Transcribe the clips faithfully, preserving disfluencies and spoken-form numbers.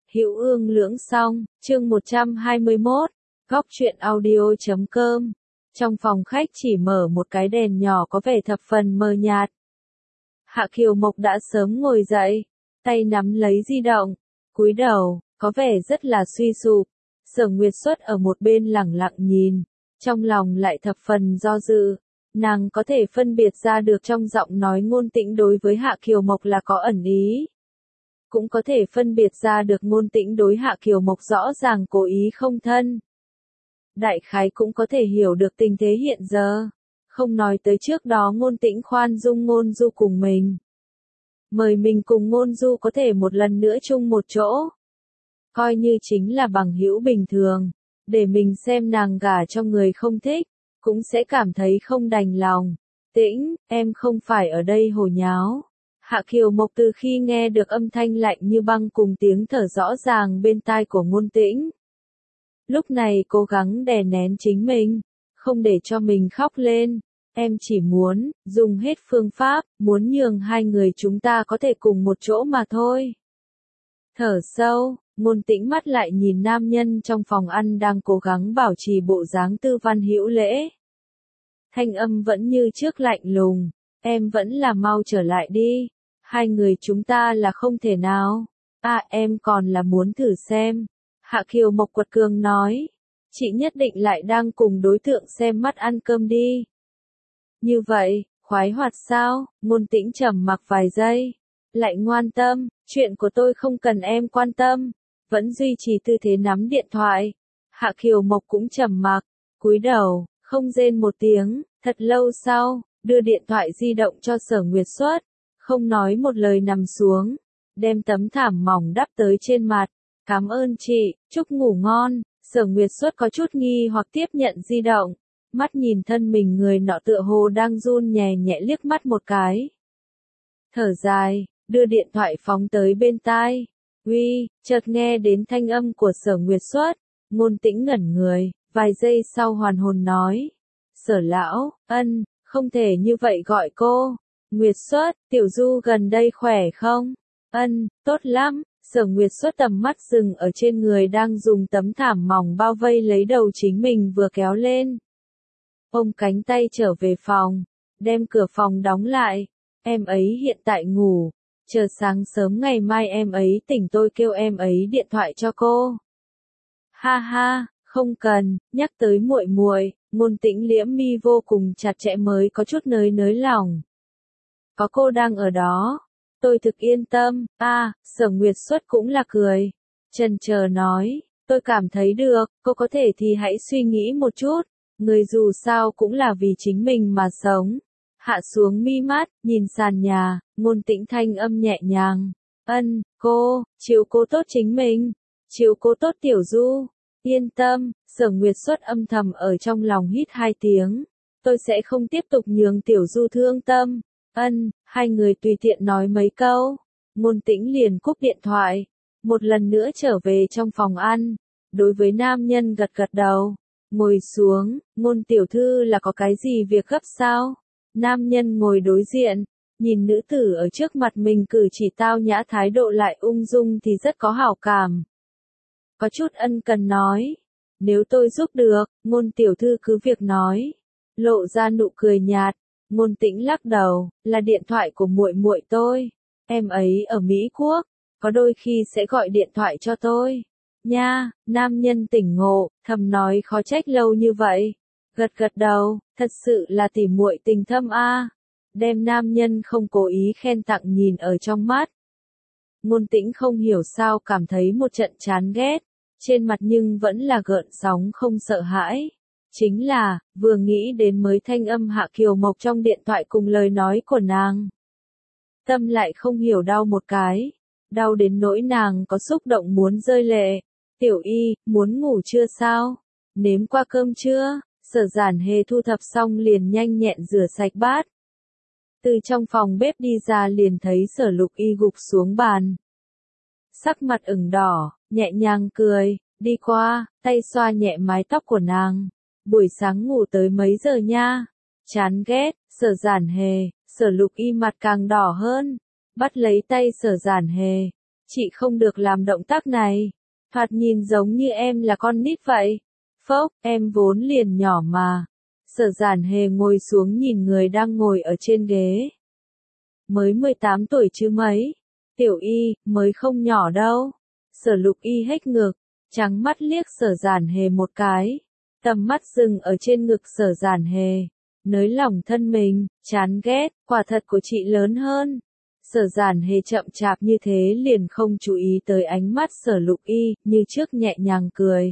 Hữu Ương Lưỡng Song, chương một trăm hai mươi mốt, góc truyện audio chấm com. Trong phòng khách chỉ mở một cái đèn nhỏ có vẻ thập phần mờ nhạt. Hạ Kiều Mộc đã sớm ngồi dậy, tay nắm lấy di động, cúi đầu, có vẻ rất là suy sụp. Sở Nguyệt Xuất ở một bên lẳng lặng nhìn, trong lòng lại thập phần do dự. Nàng có thể phân biệt ra được trong giọng nói Ngôn Tĩnh đối với Hạ Kiều Mộc là có ẩn ý. Cũng có thể phân biệt ra được Ngôn Tĩnh đối Hạ Kiều Mộc rõ ràng cố ý không thân. Đại khái cũng có thể hiểu được tình thế hiện giờ. Không nói tới trước đó Ngôn Tĩnh khoan dung Ngôn Du cùng mình. Mời mình cùng Ngôn Du có thể một lần nữa chung một chỗ. Coi như chính là bằng hữu bình thường. Để mình xem nàng gả cho người không thích. Cũng sẽ cảm thấy không đành lòng. Tĩnh, em không phải ở đây hồ nháo. Hạ Kiều Mộc từ khi nghe được âm thanh lạnh như băng cùng tiếng thở rõ ràng bên tai của Ngôn Tĩnh. Lúc này cố gắng đè nén chính mình, không để cho mình khóc lên. Em chỉ muốn, dùng hết phương pháp, muốn nhường hai người chúng ta có thể cùng một chỗ mà thôi. Thở sâu, Ngôn Tĩnh mắt lại nhìn nam nhân trong phòng ăn đang cố gắng bảo trì bộ dáng tư văn hữu lễ. Thanh âm vẫn như trước lạnh lùng, em vẫn là mau trở lại đi. Hai người chúng ta là không thể nào. À em còn là muốn thử xem. Hạ Kiều Mộc quật cường nói. Chị nhất định lại đang cùng đối tượng xem mắt ăn cơm đi. Như vậy, khoái hoạt sao? Ngôn Tĩnh trầm mặc vài giây. Lại ngoan tâm, chuyện của tôi không cần em quan tâm. Vẫn duy trì tư thế nắm điện thoại. Hạ Kiều Mộc cũng trầm mặc, cúi đầu, không rên một tiếng. Thật lâu sau, đưa điện thoại di động cho Sở Nguyệt Xuất. Không nói một lời nằm xuống, đem tấm thảm mỏng đắp tới trên mặt. Cảm ơn chị, chúc ngủ ngon. Sở Nguyệt Xuất có chút nghi hoặc tiếp nhận di động. Mắt nhìn thân mình người nọ tựa hồ đang run nhẹ nhẹ liếc mắt một cái. Thở dài, đưa điện thoại phóng tới bên tai. Uy, chợt nghe đến thanh âm của Sở Nguyệt Xuất. Ngôn Tĩnh ngẩn người, vài giây sau hoàn hồn nói. Sở lão, ân, không thể như vậy gọi cô. Nguyệt Xuất, Tiểu Du gần đây khỏe không? Ân, tốt lắm. Sở Nguyệt Xuất tầm mắt dừng ở trên người đang dùng tấm thảm mỏng bao vây lấy đầu chính mình vừa kéo lên. Ôm cánh tay trở về phòng, đem cửa phòng đóng lại. Em ấy hiện tại ngủ, chờ sáng sớm ngày mai em ấy tỉnh tôi kêu em ấy điện thoại cho cô. Ha ha, không cần, nhắc tới muội muội, Ngôn Tĩnh liễm mi vô cùng chặt chẽ mới có chút nới nới lòng. Có cô đang ở đó, tôi thực yên tâm. A, à, Sở Nguyệt Xuất cũng là cười. Chần chờ nói, tôi cảm thấy được, cô có thể thì hãy suy nghĩ một chút. Người dù sao cũng là vì chính mình mà sống. Hạ xuống mi mắt, nhìn sàn nhà, Ngôn Tĩnh thanh âm nhẹ nhàng. Ân, cô, chiếu cố tốt chính mình. Chiếu cố tốt Tiểu Du. Yên tâm, Sở Nguyệt Xuất âm thầm ở trong lòng hít hai tiếng. Tôi sẽ không tiếp tục nhường Tiểu Du thương tâm. Ân, hai người tùy tiện nói mấy câu. Ngôn Tĩnh liền cúp điện thoại. Một lần nữa trở về trong phòng ăn. Đối với nam nhân gật gật đầu. Ngồi xuống, Ngôn tiểu thư là có cái gì việc gấp sao? Nam nhân ngồi đối diện. Nhìn nữ tử ở trước mặt mình cử chỉ tao nhã thái độ lại ung dung thì rất có hảo cảm. Có chút ân cần nói. Nếu tôi giúp được, Ngôn tiểu thư cứ việc nói. Lộ ra nụ cười nhạt. Ngôn Tĩnh lắc đầu, là điện thoại của muội muội tôi. Em ấy ở Mỹ Quốc, có đôi khi sẽ gọi điện thoại cho tôi. Nha, nam nhân tỉnh ngộ, thầm nói khó trách lâu như vậy. Gật gật đầu, thật sự là tỉ muội tình thâm a. Đem nam nhân không cố ý khen tặng nhìn ở trong mắt. Ngôn Tĩnh không hiểu sao cảm thấy một trận chán ghét, trên mặt nhưng vẫn là gợn sóng không sợ hãi. Chính là, vừa nghĩ đến mới thanh âm Hạ Kiều Mộc trong điện thoại cùng lời nói của nàng. Tâm lại không hiểu đau một cái. Đau đến nỗi nàng có xúc động muốn rơi lệ. Tiểu Y, muốn ngủ chưa sao? Nếm qua cơm chưa? Sở Giản Hề thu thập xong liền nhanh nhẹn rửa sạch bát. Từ trong phòng bếp đi ra liền thấy Sở Lục Y gục xuống bàn. Sắc mặt ửng đỏ, nhẹ nhàng cười, đi qua, tay xoa nhẹ mái tóc của nàng. Buổi sáng ngủ tới mấy giờ nha? Chán ghét, Sở Giản Hề. Sở Lục Y mặt càng đỏ hơn, bắt lấy tay Sở Giản Hề. Chị không được làm động tác này. Thoạt nhìn giống như em là con nít vậy. Phốc, em vốn liền nhỏ mà. Sở Giản Hề ngồi xuống nhìn người đang ngồi ở trên ghế. Mới mười tám tuổi chứ mấy. Tiểu Y, mới không nhỏ đâu. Sở Lục Y hếch ngực, trắng mắt liếc Sở Giản Hề một cái. Tầm mắt dừng ở trên ngực Sở Giản Hề. Nới lỏng thân mình, chán ghét, quả thật của chị lớn hơn. Sở Giản Hề chậm chạp như thế liền không chú ý tới ánh mắt Sở Lục Y, như trước nhẹ nhàng cười.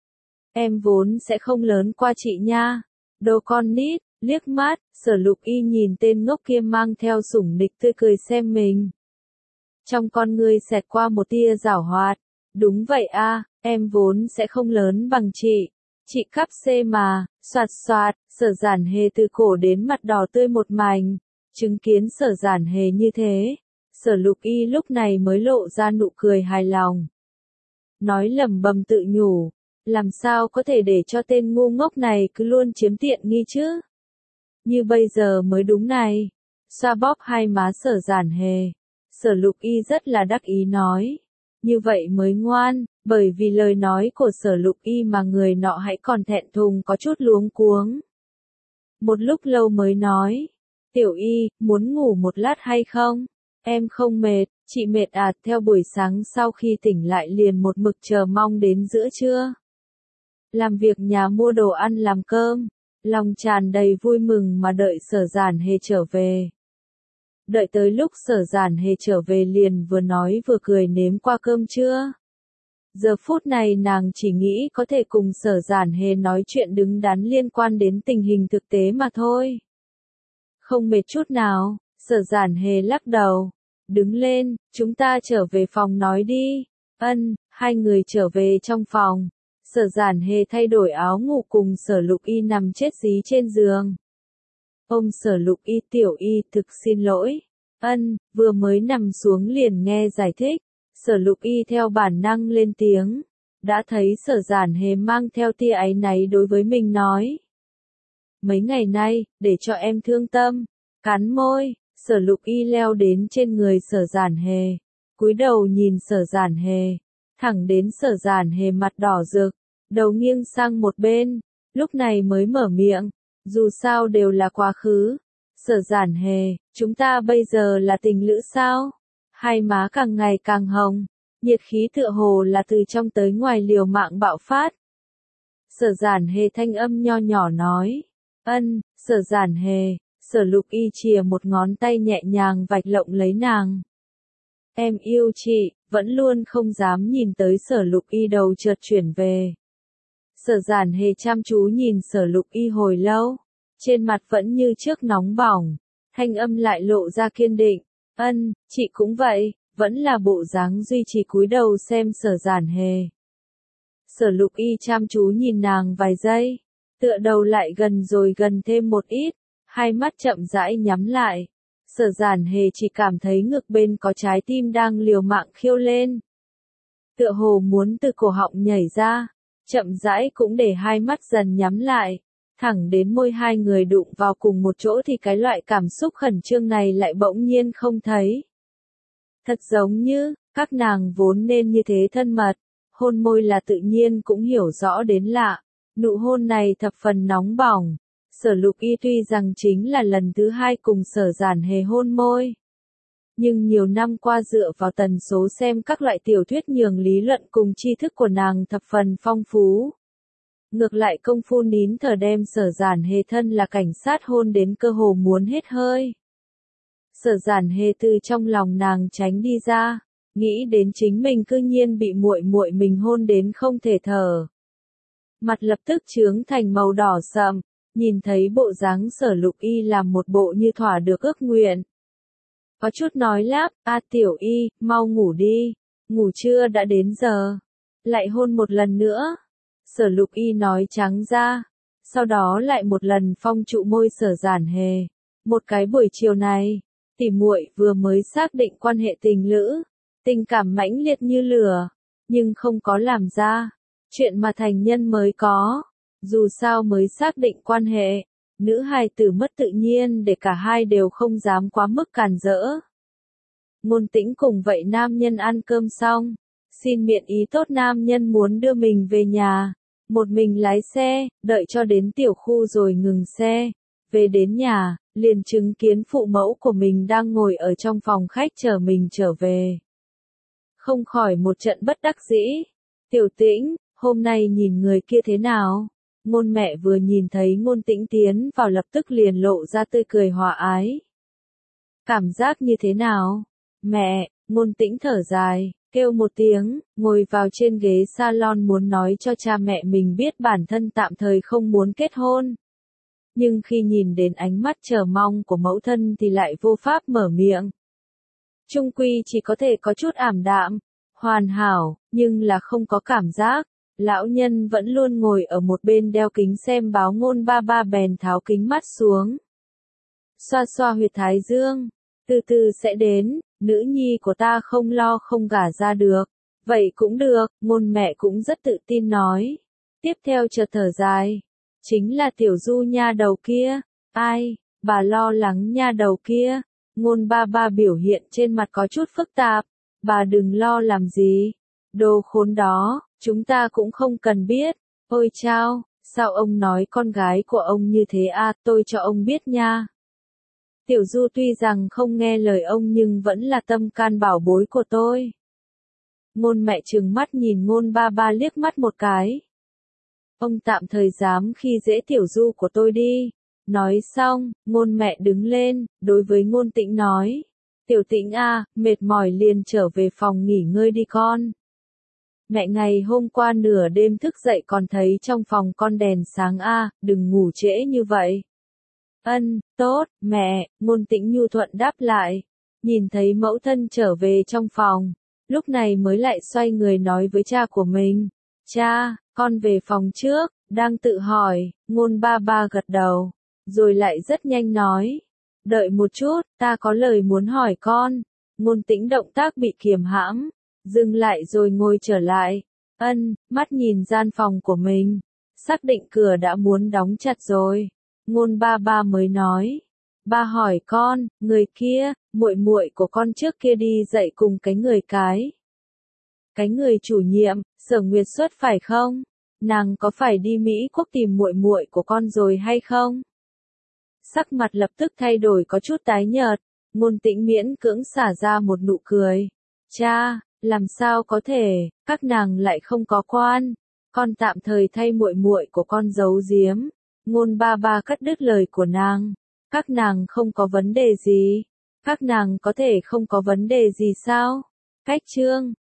Em vốn sẽ không lớn qua chị nha. Đồ con nít, liếc mắt, Sở Lục Y nhìn tên ngốc kia mang theo sủng nịch tươi cười xem mình. Trong con ngươi xẹt qua một tia giảo hoạt. Đúng vậy a, em vốn sẽ không lớn bằng chị. Chị cắp C mà, soạt soạt, Sở Giản Hề từ cổ đến mặt đỏ tươi một mảnh. Chứng kiến Sở Giản Hề như thế, Sở Lục Y lúc này mới lộ ra nụ cười hài lòng. Nói lẩm bẩm tự nhủ, làm sao có thể để cho tên ngu ngốc này cứ luôn chiếm tiện nghi chứ? Như bây giờ mới đúng này. Xoa bóp hai má Sở Giản Hề. Sở Lục Y rất là đắc ý nói. Như vậy mới ngoan, bởi vì lời nói của Sở Lục Y mà người nọ hãy còn thẹn thùng có chút luống cuống. Một lúc lâu mới nói. Tiểu Y, muốn ngủ một lát hay không? Em không mệt, chị mệt à? Theo buổi sáng sau khi tỉnh lại liền một mực chờ mong đến giữa trưa. Làm việc nhà mua đồ ăn làm cơm, lòng tràn đầy vui mừng mà đợi Sở Giản Hề trở về. Đợi tới lúc Sở Giản Hề trở về liền vừa nói vừa cười nếm qua cơm trưa. Giờ phút này nàng chỉ nghĩ có thể cùng Sở Giản Hề nói chuyện đứng đắn liên quan đến tình hình thực tế mà thôi. Không mệt chút nào, Sở Giản Hề lắc đầu. Đứng lên, chúng ta trở về phòng nói đi. Ân, hai người trở về trong phòng. Sở Giản Hề thay đổi áo ngủ cùng Sở Lục Y nằm chết dí trên giường. Ôm Sở Lục Y, Tiểu Y, thực xin lỗi. Ân, vừa mới nằm xuống liền nghe giải thích. Sở Lục Y theo bản năng lên tiếng. Đã thấy Sở Giản Hề mang theo tia áy náy đối với mình nói. Mấy ngày nay, để cho em thương tâm. Cắn môi, Sở Lục Y leo đến trên người Sở Giản Hề. Cúi đầu nhìn Sở Giản Hề. Thẳng đến Sở Giản Hề mặt đỏ rực. Đầu nghiêng sang một bên. Lúc này mới mở miệng. Dù sao đều là quá khứ. Sở Giản Hề, chúng ta bây giờ là tình lữ sao? Hai má càng ngày càng hồng. Nhiệt khí tựa hồ là từ trong tới ngoài liều mạng bạo phát. Sở Giản Hề thanh âm nho nhỏ nói. Ân, Sở Giản Hề. Sở Lục Y chìa một ngón tay nhẹ nhàng vạch lộng lấy nàng. Em yêu chị, vẫn luôn không dám nhìn tới Sở Lục Y đầu chợt chuyển về. Sở Giản Hề chăm chú nhìn Sở Lục Y hồi lâu. Trên mặt vẫn như trước nóng bỏng. Thanh âm lại lộ ra kiên định. Ân, chị cũng vậy, vẫn là bộ dáng duy trì cúi đầu xem Sở Giản Hề. Sở Lục Y chăm chú nhìn nàng vài giây. Tựa đầu lại gần rồi gần thêm một ít. Hai mắt chậm rãi nhắm lại. Sở Giản Hề chỉ cảm thấy ngực bên có trái tim đang liều mạng khiêu lên. Tựa hồ muốn từ cổ họng nhảy ra. Chậm rãi cũng để hai mắt dần nhắm lại. Thẳng đến môi hai người đụng vào cùng một chỗ thì cái loại cảm xúc khẩn trương này lại bỗng nhiên không thấy. Thật giống như, các nàng vốn nên như thế thân mật. Hôn môi là tự nhiên cũng hiểu rõ đến lạ. Nụ hôn này thập phần nóng bỏng. Sở Lục Y tuy rằng chính là lần thứ hai cùng Sở Giản Hề hôn môi. Nhưng nhiều năm qua dựa vào tần số xem các loại tiểu thuyết nhường lý luận cùng tri thức của nàng thập phần phong phú. Ngược lại công phu nín thở đem Sở Giản Hề thân là cảnh sát hôn đến cơ hồ muốn hết hơi. Sở Giản Hề từ trong lòng nàng tránh đi ra, nghĩ đến chính mình cư nhiên bị muội muội mình hôn đến không thể thở. Mặt lập tức chướng thành màu đỏ sậm, nhìn thấy bộ dáng Sở Lục Y làm một bộ như thỏa được ước nguyện. Có chút nói lắp, a Tiểu Y, mau ngủ đi, ngủ trưa đã đến giờ, lại hôn một lần nữa. Sở Lục Y nói trắng ra, sau đó lại một lần phong trụ môi Sở Giản Hề. Một cái buổi chiều này, tỉ muội vừa mới xác định quan hệ tình lữ, tình cảm mãnh liệt như lửa, nhưng không có làm ra chuyện mà thành nhân mới có. Dù sao mới xác định quan hệ, nữ hài tử mất tự nhiên để cả hai đều không dám quá mức càn rỡ. Ngôn Tĩnh cùng vậy nam nhân ăn cơm xong, xin miệng ý tốt nam nhân muốn đưa mình về nhà, một mình lái xe, đợi cho đến tiểu khu rồi ngừng xe, về đến nhà, liền chứng kiến phụ mẫu của mình đang ngồi ở trong phòng khách chờ mình trở về. Không khỏi một trận bất đắc dĩ, Tiểu Tĩnh, hôm nay nhìn người kia thế nào? Ngôn mẹ vừa nhìn thấy Ngôn Tĩnh tiến vào lập tức liền lộ ra tươi cười hòa ái. Cảm giác như thế nào? Mẹ, Ngôn Tĩnh thở dài, kêu một tiếng, ngồi vào trên ghế salon muốn nói cho cha mẹ mình biết bản thân tạm thời không muốn kết hôn. Nhưng khi nhìn đến ánh mắt chờ mong của mẫu thân thì lại vô pháp mở miệng. Chung quy chỉ có thể có chút ảm đạm, hoàn hảo, nhưng là không có cảm giác. Lão nhân vẫn luôn ngồi ở một bên đeo kính xem báo Ngôn ba ba bèn tháo kính mắt xuống. Xoa xoa huyệt thái dương, từ từ sẽ đến, nữ nhi của ta không lo không gả ra được. Vậy cũng được, Ngôn mẹ cũng rất tự tin nói. Tiếp theo chợt thở dài. Chính là tiểu Du nha đầu kia. Ai, bà lo lắng nha đầu kia. Ngôn ba ba biểu hiện trên mặt có chút phức tạp. Bà đừng lo làm gì. Đồ khốn đó, chúng ta cũng không cần biết. Ôi chao, sao ông nói con gái của ông như thế à, tôi cho ông biết nha. Tiểu Du tuy rằng không nghe lời ông nhưng vẫn là tâm can bảo bối của tôi. Ngôn mẹ trừng mắt nhìn Ngôn ba ba liếc mắt một cái. Ông tạm thời dám khi dễ Tiểu Du của tôi đi. Nói xong, Ngôn mẹ đứng lên, đối với Ngôn Tĩnh nói. Tiểu Tĩnh à, mệt mỏi liền trở về phòng nghỉ ngơi đi con. Mẹ ngày hôm qua nửa đêm thức dậy còn thấy trong phòng con đèn sáng a, à, đừng ngủ trễ như vậy. Ân, tốt, mẹ, Ngôn Tĩnh nhu thuận đáp lại. Nhìn thấy mẫu thân trở về trong phòng, lúc này mới lại xoay người nói với cha của mình. Cha, con về phòng trước, đang tự hỏi, Ngôn ba ba gật đầu, rồi lại rất nhanh nói. Đợi một chút, ta có lời muốn hỏi con. Ngôn Tĩnh động tác bị kiềm hãm, dừng lại rồi ngồi trở lại. Ân, mắt nhìn gian phòng của mình, xác định cửa đã muốn đóng chặt rồi. Ngôn ba ba mới nói. Ba hỏi con, người kia, muội muội của con trước kia đi dạy cùng cái người cái. Cái người chủ nhiệm, Sở Nguyệt Xuất phải không? Nàng có phải đi Mỹ Quốc tìm muội muội của con rồi hay không? Sắc mặt lập tức thay đổi có chút tái nhợt, Ngôn Tĩnh miễn cưỡng xả ra một nụ cười. Cha, làm sao có thể, các nàng lại không có quan, con tạm thời thay muội muội của con giấu giếm. Ngôn ba ba cắt đứt lời của nàng. Các nàng không có vấn đề gì? Các nàng có thể không có vấn đề gì sao? Cách chương